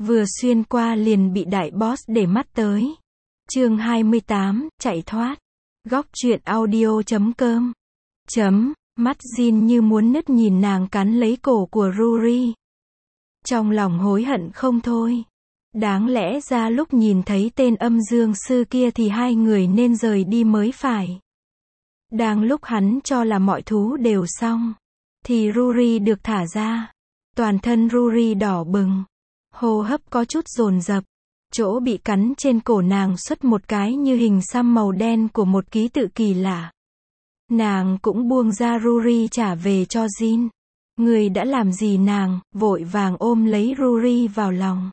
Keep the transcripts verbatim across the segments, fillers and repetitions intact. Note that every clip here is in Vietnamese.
Vừa xuyên qua liền bị đại boss để mắt tới. Chương hai mươi tám, chạy thoát. Góc truyện audio chấm com. Chấm, mắt Jin như muốn nứt nhìn nàng cắn lấy cổ của Ruri. Trong lòng hối hận không thôi. Đáng lẽ ra lúc nhìn thấy tên âm dương sư kia thì hai người nên rời đi mới phải. Đang lúc hắn cho là mọi thú đều xong, thì Ruri được thả ra. Toàn thân Ruri đỏ bừng, hô hấp có chút dồn dập. Chỗ bị cắn trên cổ nàng xuất một cái như hình xăm màu đen của một ký tự kỳ lạ. Nàng cũng buông ra Ruri trả về cho Jin. Người đã làm gì nàng, vội vàng ôm lấy Ruri vào lòng.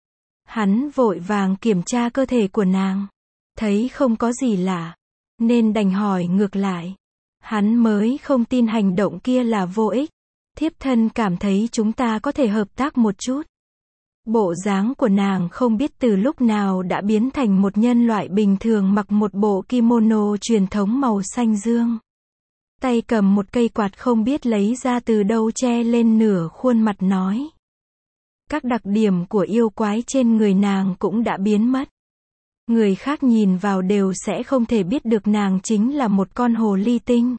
Hắn vội vàng kiểm tra cơ thể của nàng. Thấy không có gì lạ, nên đành hỏi ngược lại. Hắn mới không tin hành động kia là vô ích. Thiếp thân cảm thấy chúng ta có thể hợp tác một chút. Bộ dáng của nàng không biết từ lúc nào đã biến thành một nhân loại bình thường mặc một bộ kimono truyền thống màu xanh dương. Tay cầm một cây quạt không biết lấy ra từ đâu che lên nửa khuôn mặt nói. Các đặc điểm của yêu quái trên người nàng cũng đã biến mất. Người khác nhìn vào đều sẽ không thể biết được nàng chính là một con hồ ly tinh.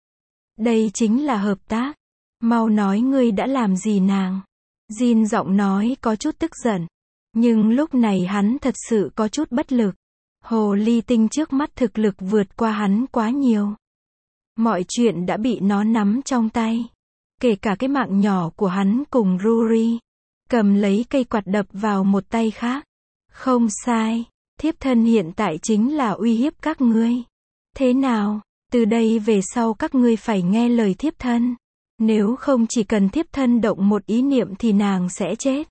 Đây chính là hợp tác. Mau nói ngươi đã làm gì nàng. Jin giọng nói có chút tức giận. Nhưng lúc này hắn thật sự có chút bất lực. Hồ ly tinh trước mắt thực lực vượt qua hắn quá nhiều. Mọi chuyện đã bị nó nắm trong tay. Kể cả cái mạng nhỏ của hắn cùng Ruri. Cầm lấy cây quạt đập vào một tay khác. Không sai. Thiếp thân hiện tại chính là uy hiếp các ngươi. Thế nào? Từ đây về sau các ngươi phải nghe lời thiếp thân. Nếu không chỉ cần thiếp thân động một ý niệm thì nàng sẽ chết.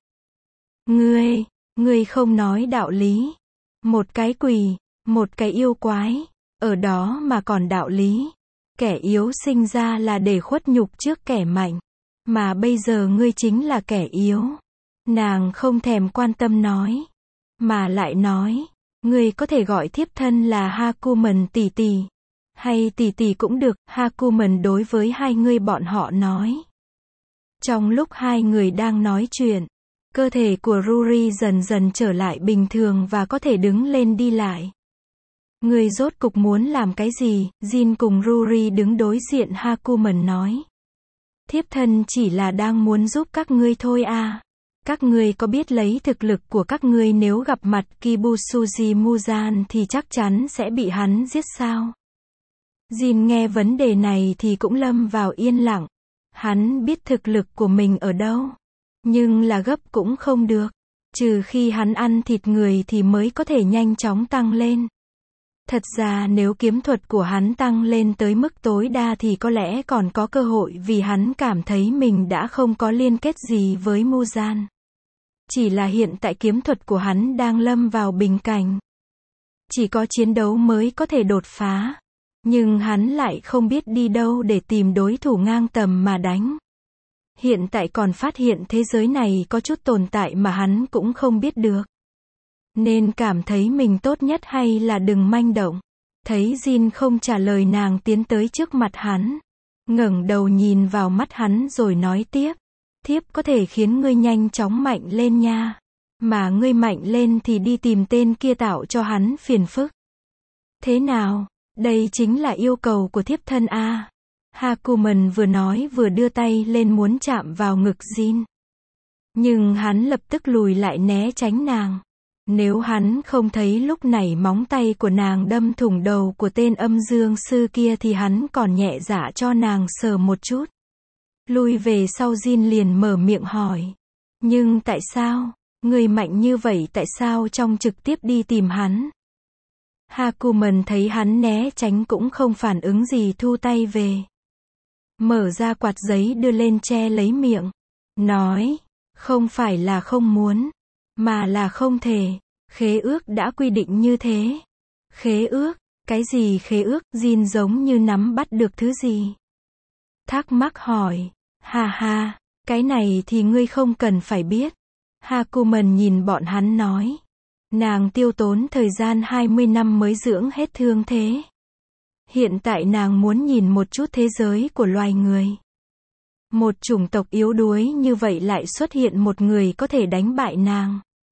Ngươi, ngươi không nói đạo lý. Một cái quỷ, một cái yêu quái, ở đó mà còn đạo lý. Kẻ yếu sinh ra là để khuất nhục trước kẻ mạnh. Mà bây giờ ngươi chính là kẻ yếu. Nàng không thèm quan tâm nói. Mà lại nói, ngươi có thể gọi thiếp thân là Hakumen tỷ tỷ. Hay tỷ tỷ cũng được, Hakumen đối với hai người bọn họ nói. Trong lúc hai người đang nói chuyện, cơ thể của Ruri dần dần trở lại bình thường và có thể đứng lên đi lại. Người rốt cục muốn làm cái gì? Jin cùng Ruri đứng đối diện Hakumen nói. Thiếp thân chỉ là đang muốn giúp các ngươi thôi à. Các ngươi có biết lấy thực lực của các ngươi nếu gặp mặt Kibusuji Muzan thì chắc chắn sẽ bị hắn giết sao? Jin nghe vấn đề này thì cũng lâm vào yên lặng. Hắn biết thực lực của mình ở đâu. Nhưng là gấp cũng không được. Trừ khi hắn ăn thịt người thì mới có thể nhanh chóng tăng lên. Thật ra nếu kiếm thuật của hắn tăng lên tới mức tối đa thì có lẽ còn có cơ hội vì hắn cảm thấy mình đã không có liên kết gì với Muzan. Chỉ là hiện tại kiếm thuật của hắn đang lâm vào bình cảnh. Chỉ có chiến đấu mới có thể đột phá. Nhưng hắn lại không biết đi đâu để tìm đối thủ ngang tầm mà đánh. Hiện tại còn phát hiện thế giới này có chút tồn tại mà hắn cũng không biết được. Nên cảm thấy mình tốt nhất hay là đừng manh động. Thấy Jin không trả lời nàng tiến tới trước mặt hắn. Ngẩng đầu nhìn vào mắt hắn rồi nói tiếp. Thiếp có thể khiến ngươi nhanh chóng mạnh lên nha. Mà ngươi mạnh lên thì đi tìm tên kia tạo cho hắn phiền phức. Thế nào? Đây chính là yêu cầu của thiếp thân a. À. Hakumen vừa nói vừa đưa tay lên muốn chạm vào ngực Jin. Nhưng hắn lập tức lùi lại né tránh nàng. Nếu hắn không thấy lúc này móng tay của nàng đâm thủng đầu của tên âm dương sư kia thì hắn còn nhẹ dạ cho nàng sờ một chút. Lùi về sau Jin liền mở miệng hỏi. Nhưng tại sao? Người mạnh như vậy tại sao trong trực tiếp đi tìm hắn? Hakumen thấy hắn né tránh cũng không phản ứng gì thu tay về. Mở ra quạt giấy đưa lên che lấy miệng. Nói, không phải là không muốn, mà là không thể. Khế ước đã quy định như thế. Khế ước? Cái gì khế ước? Jin giống như nắm bắt được thứ gì. Thắc mắc hỏi. Ha ha, cái này thì ngươi không cần phải biết. Hakumen nhìn bọn hắn nói. Nàng tiêu tốn thời gian hai mươi năm mới dưỡng hết thương thế. Hiện tại nàng muốn nhìn một chút thế giới của loài người. Một chủng tộc yếu đuối như vậy lại xuất hiện một người có thể đánh bại nàng.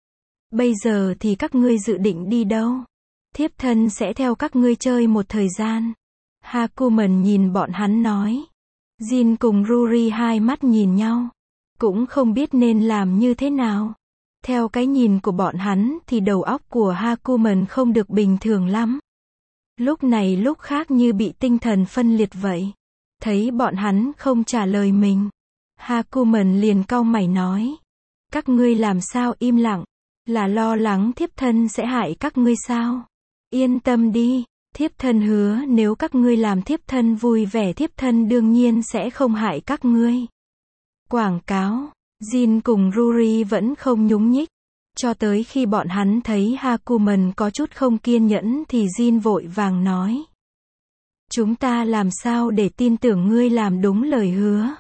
Bây giờ thì các ngươi dự định đi đâu? Thiếp thân sẽ theo các ngươi chơi một thời gian. Hakumen nhìn bọn hắn nói. Jin cùng Ruri hai mắt nhìn nhau. Cũng không biết nên làm như thế nào. Theo cái nhìn của bọn hắn thì đầu óc của Hakumen không được bình thường lắm. Lúc này lúc khác như bị tinh thần phân liệt vậy. Thấy bọn hắn không trả lời mình. Hakumen liền cau mày nói. Các ngươi làm sao im lặng? Là lo lắng thiếp thân sẽ hại các ngươi sao? Yên tâm đi, thiếp thân hứa nếu các ngươi làm thiếp thân vui vẻ thiếp thân đương nhiên sẽ không hại các ngươi. Quảng cáo, Jin cùng Ruri vẫn không nhúc nhích. Cho tới khi bọn hắn thấy Hakumen có chút không kiên nhẫn thì Jin vội vàng nói. Chúng ta làm sao để tin tưởng ngươi làm đúng lời hứa?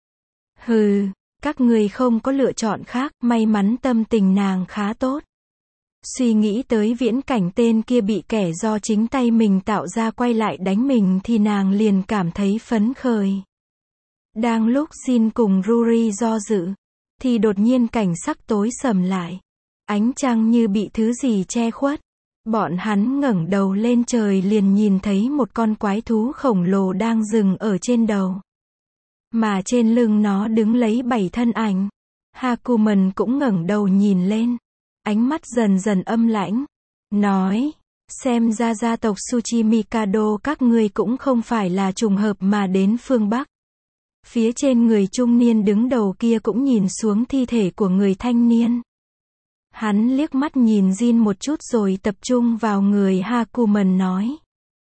Hừ, các ngươi không có lựa chọn khác, may mắn tâm tình nàng khá tốt. Suy nghĩ tới viễn cảnh tên kia bị kẻ do chính tay mình tạo ra quay lại đánh mình thì nàng liền cảm thấy phấn khởi. Đang lúc Jin cùng Ruri do dự, thì đột nhiên cảnh sắc tối sầm lại. Ánh trăng như bị thứ gì che khuất. Bọn hắn ngẩng đầu lên trời liền nhìn thấy một con quái thú khổng lồ đang dừng ở trên đầu. Mà trên lưng nó đứng lấy bảy thân ảnh. Hakumen cũng ngẩng đầu nhìn lên. Ánh mắt dần dần âm lãnh. Nói, xem ra gia tộc Tsuchimikado các ngươi cũng không phải là trùng hợp mà đến phương Bắc. Phía trên người trung niên đứng đầu kia cũng nhìn xuống thi thể của người thanh niên. Hắn liếc mắt nhìn Jin một chút rồi tập trung vào người Hakumen nói.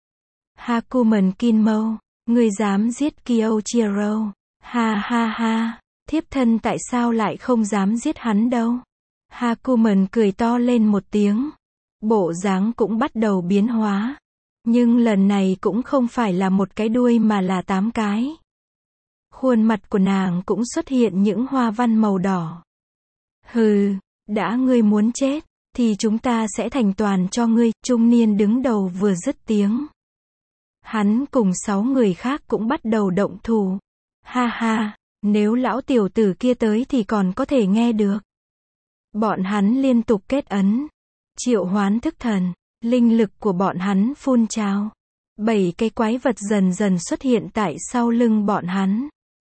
Hakumen Kinmo, ngươi dám giết Kyoichiro. Ha ha ha, thiếp thân tại sao lại không dám giết hắn đâu. Hakumen cười to lên một tiếng. Bộ dáng cũng bắt đầu biến hóa. Nhưng lần này cũng không phải là một cái đuôi mà là tám cái. Khuôn mặt của nàng cũng xuất hiện những hoa văn màu đỏ. Hừ, đã ngươi muốn chết, thì chúng ta sẽ thành toàn cho ngươi, trung niên đứng đầu vừa dứt tiếng. Hắn cùng sáu người khác cũng bắt đầu động thủ. Ha ha, nếu lão tiểu tử kia tới thì còn có thể nghe được. Bọn hắn liên tục kết ấn, triệu hoán thức thần, linh lực của bọn hắn phun trào. Bảy cái quái vật dần dần xuất hiện tại sau lưng bọn hắn.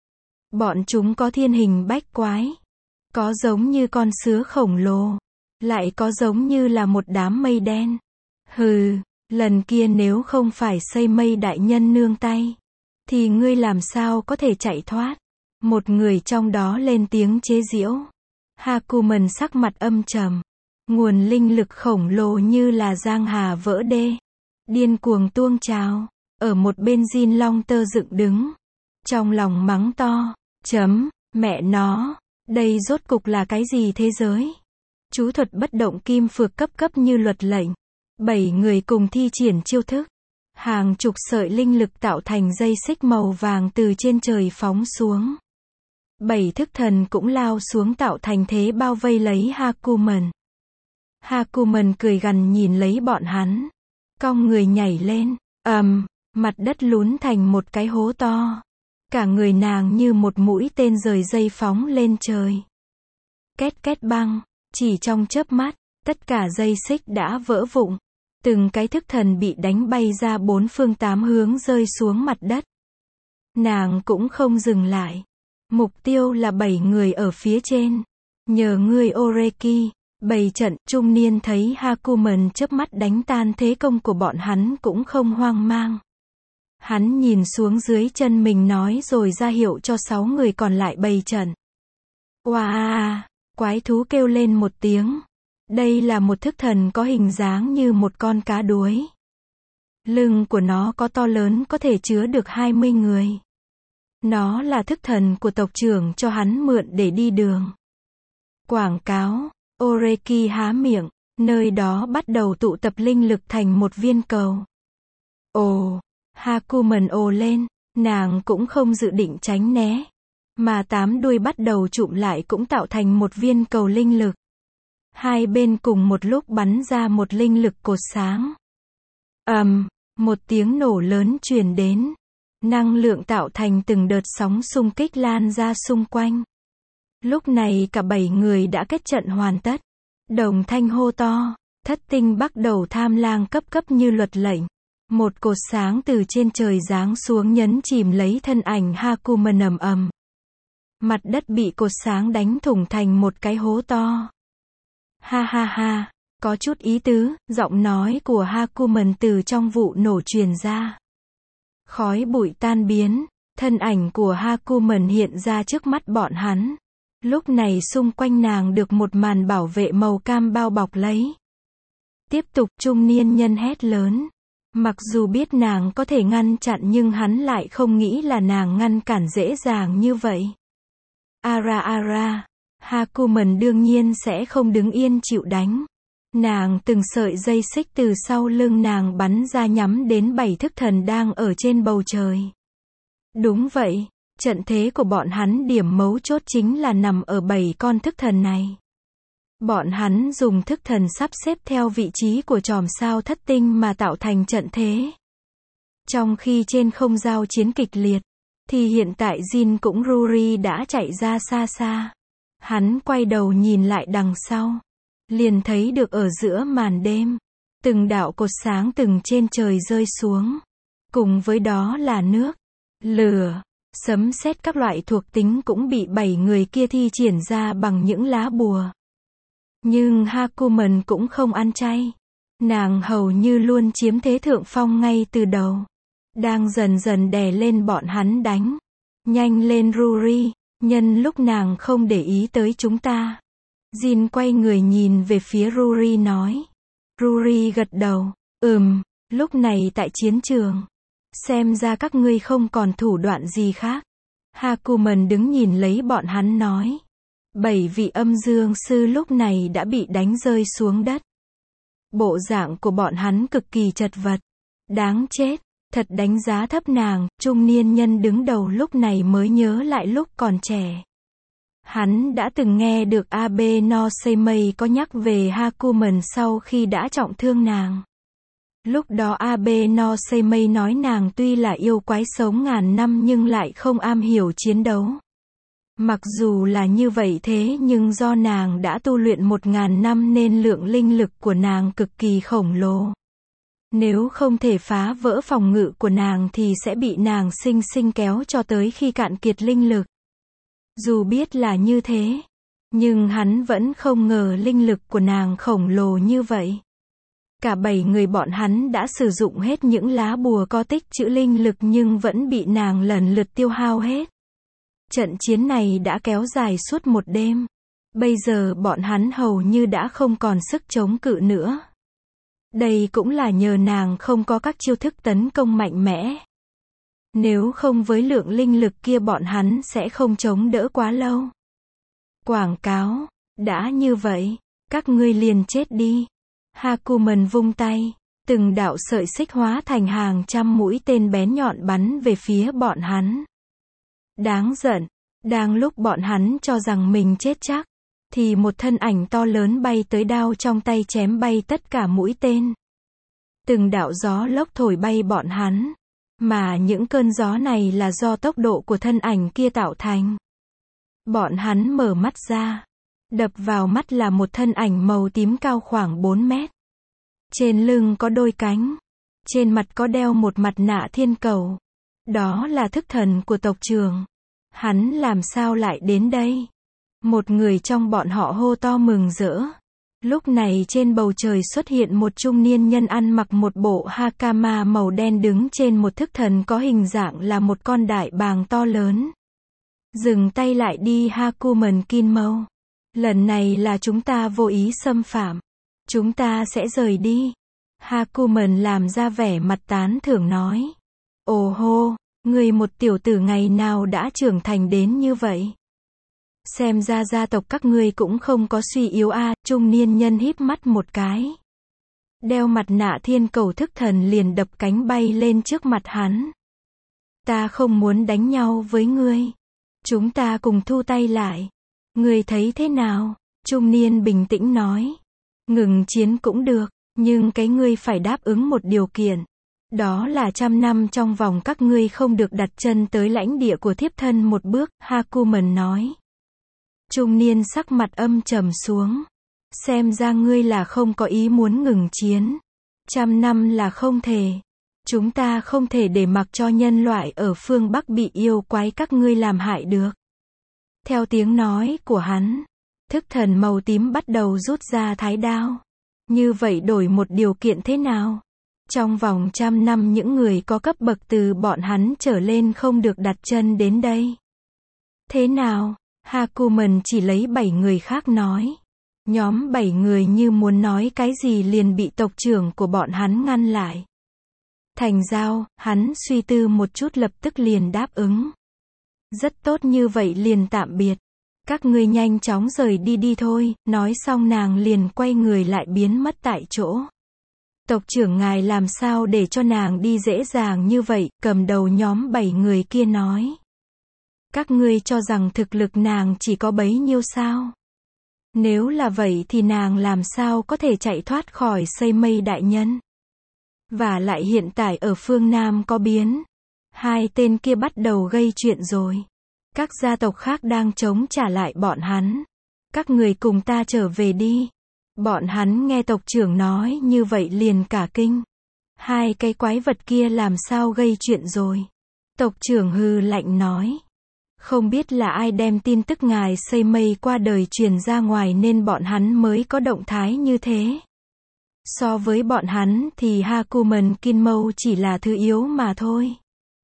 Bọn chúng có thiên hình bách quái, có giống như con sứa khổng lồ, lại có giống như là một đám mây đen. Hừ, lần kia nếu không phải xây mây đại nhân nương tay, thì ngươi làm sao có thể chạy thoát. Một người trong đó lên tiếng chế giễu. Hakumen sắc mặt âm trầm. Nguồn linh lực khổng lồ như là giang hà vỡ đê. Điên cuồng tuông trào. Ở một bên Jin long tơ dựng đứng. Trong lòng mắng to. Chấm, mẹ nó. Đây rốt cục là cái gì thế giới? Chú thuật bất động kim phược cấp cấp như luật lệnh. Bảy người cùng thi triển chiêu thức. Hàng chục sợi linh lực tạo thành dây xích màu vàng từ trên trời phóng xuống. Bảy thức thần cũng lao xuống tạo thành thế bao vây lấy Hakumen. Hakumen cười gằn nhìn lấy bọn hắn. Cong người nhảy lên. ầm, um, mặt đất lún thành một cái hố to. Cả người nàng như một mũi tên rời dây phóng lên trời. Két két băng, chỉ trong chớp mắt, tất cả dây xích đã vỡ vụn. Từng cái thức thần bị đánh bay ra bốn phương tám hướng rơi xuống mặt đất. Nàng cũng không dừng lại. Mục tiêu là bảy người ở phía trên. Nhờ ngươi Oreki, bày trận, trung niên thấy Hakumen chớp mắt đánh tan thế công của bọn hắn cũng không hoang mang. Hắn nhìn xuống dưới chân mình nói rồi ra hiệu cho sáu người còn lại bày trận. Wow, quái thú kêu lên một tiếng. Đây là một thức thần có hình dáng như một con cá đuối. Lưng của nó có to lớn có thể chứa được hai mươi người. Nó là thức thần của tộc trưởng cho hắn mượn để đi đường. Quảng cáo, Oreki há miệng, nơi đó bắt đầu tụ tập linh lực thành một viên cầu. Ồ, Hakumen ồ lên, nàng cũng không dự định tránh né. Mà tám đuôi bắt đầu chụm lại cũng tạo thành một viên cầu linh lực. Hai bên cùng một lúc bắn ra một linh lực cột sáng. ầm, um, một tiếng nổ lớn truyền đến. Năng lượng tạo thành từng đợt sóng xung kích lan ra xung quanh. Lúc này cả bảy người đã kết trận hoàn tất. Đồng thanh hô to. Thất tinh bắt đầu tham lang cấp cấp như luật lệnh. Một cột sáng từ trên trời giáng xuống nhấn chìm lấy thân ảnh Hakumen ầm ầm. Mặt đất bị cột sáng đánh thủng thành một cái hố to. Ha ha ha, có chút ý tứ, giọng nói của Hakumen từ trong vụ nổ truyền ra. Khói bụi tan biến, thân ảnh của Hakumen hiện ra trước mắt bọn hắn. Lúc này xung quanh nàng được một màn bảo vệ màu cam bao bọc lấy. Tiếp tục, trung niên nhân hét lớn. Mặc dù biết nàng có thể ngăn chặn nhưng hắn lại không nghĩ là nàng ngăn cản dễ dàng như vậy. Ara ara, Hakumen đương nhiên sẽ không đứng yên chịu đánh. Nàng từng sợi dây xích từ sau lưng nàng bắn ra nhắm đến bảy thức thần đang ở trên bầu trời. Đúng vậy, trận thế của bọn hắn điểm mấu chốt chính là nằm ở bảy con thức thần này. Bọn hắn dùng thức thần sắp xếp theo vị trí của chòm sao thất tinh mà tạo thành trận thế. Trong khi trên không giao chiến kịch liệt, thì hiện tại Jin cũng Ruri đã chạy ra xa xa. Hắn quay đầu nhìn lại đằng sau. Liền thấy được ở giữa màn đêm, từng đạo cột sáng từng trên trời rơi xuống. Cùng với đó là nước, lửa, sấm sét các loại thuộc tính cũng bị bảy người kia thi triển ra bằng những lá bùa. Nhưng Hakumen cũng không ăn chay. Nàng hầu như luôn chiếm thế thượng phong ngay từ đầu. Đang dần dần đè lên bọn hắn đánh. Nhanh lên Ruri, nhân lúc nàng không để ý tới chúng ta. Jin quay người nhìn về phía Ruri nói. Ruri gật đầu, ừm, lúc này tại chiến trường. Xem ra các ngươi không còn thủ đoạn gì khác. Hakumen đứng nhìn lấy bọn hắn nói. Bảy vị âm dương sư lúc này đã bị đánh rơi xuống đất. Bộ dạng của bọn hắn cực kỳ chật vật. Đáng chết, thật đánh giá thấp nàng, trung niên nhân đứng đầu lúc này mới nhớ lại lúc còn trẻ. Hắn đã từng nghe được Abe no Seimei có nhắc về Hakumen sau khi đã trọng thương nàng. Lúc đó Abe no Seimei nói nàng tuy là yêu quái sống ngàn năm nhưng lại không am hiểu chiến đấu. Mặc dù là như vậy thế nhưng do nàng đã tu luyện một ngàn năm nên lượng linh lực của nàng cực kỳ khổng lồ. Nếu không thể phá vỡ phòng ngự của nàng thì sẽ bị nàng sinh sinh kéo cho tới khi cạn kiệt linh lực. Dù biết là như thế, nhưng hắn vẫn không ngờ linh lực của nàng khổng lồ như vậy. Cả bảy người bọn hắn đã sử dụng hết những lá bùa có tích trữ linh lực nhưng vẫn bị nàng lần lượt tiêu hao hết. Trận chiến này đã kéo dài suốt một đêm. Bây giờ bọn hắn hầu như đã không còn sức chống cự nữa. Đây cũng là nhờ nàng không có các chiêu thức tấn công mạnh mẽ. Nếu không với lượng linh lực kia bọn hắn sẽ không chống đỡ quá lâu. Quảng cáo, đã như vậy, các ngươi liền chết đi. Hakumen vung tay, từng đạo sợi xích hóa thành hàng trăm mũi tên bén nhọn bắn về phía bọn hắn. Đáng giận, đang lúc bọn hắn cho rằng mình chết chắc, thì một thân ảnh to lớn bay tới đao trong tay chém bay tất cả mũi tên. Từng đạo gió lốc thổi bay bọn hắn, mà những cơn gió này là do tốc độ của thân ảnh kia tạo thành. Bọn hắn mở mắt ra, đập vào mắt là một thân ảnh màu tím cao khoảng bốn mét. Trên lưng có đôi cánh, trên mặt có đeo một mặt nạ thiên cầu. Đó là thức thần của tộc trưởng. Hắn làm sao lại đến đây? Một người trong bọn họ hô to mừng rỡ. Lúc này trên bầu trời xuất hiện một trung niên nhân ăn mặc một bộ hakama màu đen đứng trên một thức thần có hình dạng là một con đại bàng to lớn. Dừng tay lại đi Hakumen Kinmou. Lần này là chúng ta vô ý xâm phạm. Chúng ta sẽ rời đi. Hakumen làm ra vẻ mặt tán thưởng nói. Ồ hô, người một tiểu tử ngày nào đã trưởng thành đến như vậy? Xem ra gia tộc các ngươi cũng không có suy yếu a. À, trung niên nhân híp mắt một cái. Đeo mặt nạ thiên cầu thức thần liền đập cánh bay lên trước mặt hắn. Ta không muốn đánh nhau với ngươi. Chúng ta cùng thu tay lại. Ngươi thấy thế nào? Trung niên bình tĩnh nói. Ngừng chiến cũng được, nhưng cái ngươi phải đáp ứng một điều kiện. Đó là trăm năm trong vòng các ngươi không được đặt chân tới lãnh địa của thiếp thân một bước, Hakumen nói. Trung niên sắc mặt âm trầm xuống. Xem ra ngươi là không có ý muốn ngừng chiến. Trăm năm là không thể. Chúng ta không thể để mặc cho nhân loại ở phương Bắc bị yêu quái các ngươi làm hại được. Theo tiếng nói của hắn, thức thần màu tím bắt đầu rút ra thái đao. Như vậy đổi một điều kiện thế nào? Trong vòng trăm năm những người có cấp bậc từ bọn hắn trở lên không được đặt chân đến đây. Thế nào? Hakumen chỉ lấy bảy người khác nói. Nhóm bảy người như muốn nói cái gì liền bị tộc trưởng của bọn hắn ngăn lại. Thành Giao, hắn suy tư một chút lập tức liền đáp ứng. Rất tốt, như vậy liền tạm biệt. Các ngươi nhanh chóng rời đi đi thôi, nói xong nàng liền quay người lại biến mất tại chỗ. Tộc trưởng ngài làm sao để cho nàng đi dễ dàng như vậy, cầm đầu nhóm bảy người kia nói. Các ngươi cho rằng thực lực nàng chỉ có bấy nhiêu sao? Nếu là vậy thì nàng làm sao có thể chạy thoát khỏi Xây Mây đại nhân? Và lại hiện tại ở phương Nam có biến. Hai tên kia bắt đầu gây chuyện rồi. Các gia tộc khác đang chống trả lại bọn hắn. Các người cùng ta trở về đi. Bọn hắn nghe tộc trưởng nói như vậy liền cả kinh. Hai cái quái vật kia làm sao gây chuyện rồi? Tộc trưởng hừ lạnh nói. Không biết là ai đem tin tức ngài Xây Mây qua đời truyền ra ngoài nên bọn hắn mới có động thái như thế. So với bọn hắn thì Hakumen Kinmou chỉ là thứ yếu mà thôi.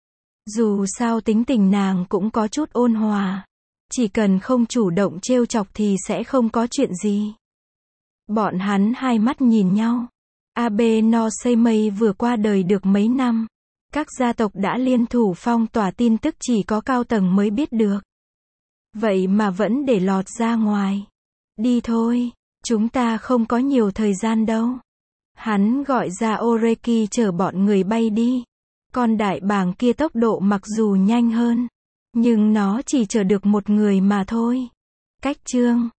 Dù sao tính tình nàng cũng có chút ôn hòa. Chỉ cần không chủ động trêu chọc thì sẽ không có chuyện gì. Bọn hắn hai mắt nhìn nhau. Abe no Seimei vừa qua đời được mấy năm. Các gia tộc đã liên thủ phong tỏa tin tức chỉ có cao tầng mới biết được. Vậy mà vẫn để lọt ra ngoài. Đi thôi, chúng ta không có nhiều thời gian đâu. Hắn gọi ra Oreki chở bọn người bay đi. Con đại bàng kia tốc độ mặc dù nhanh hơn, nhưng nó chỉ chở được một người mà thôi. Cách chương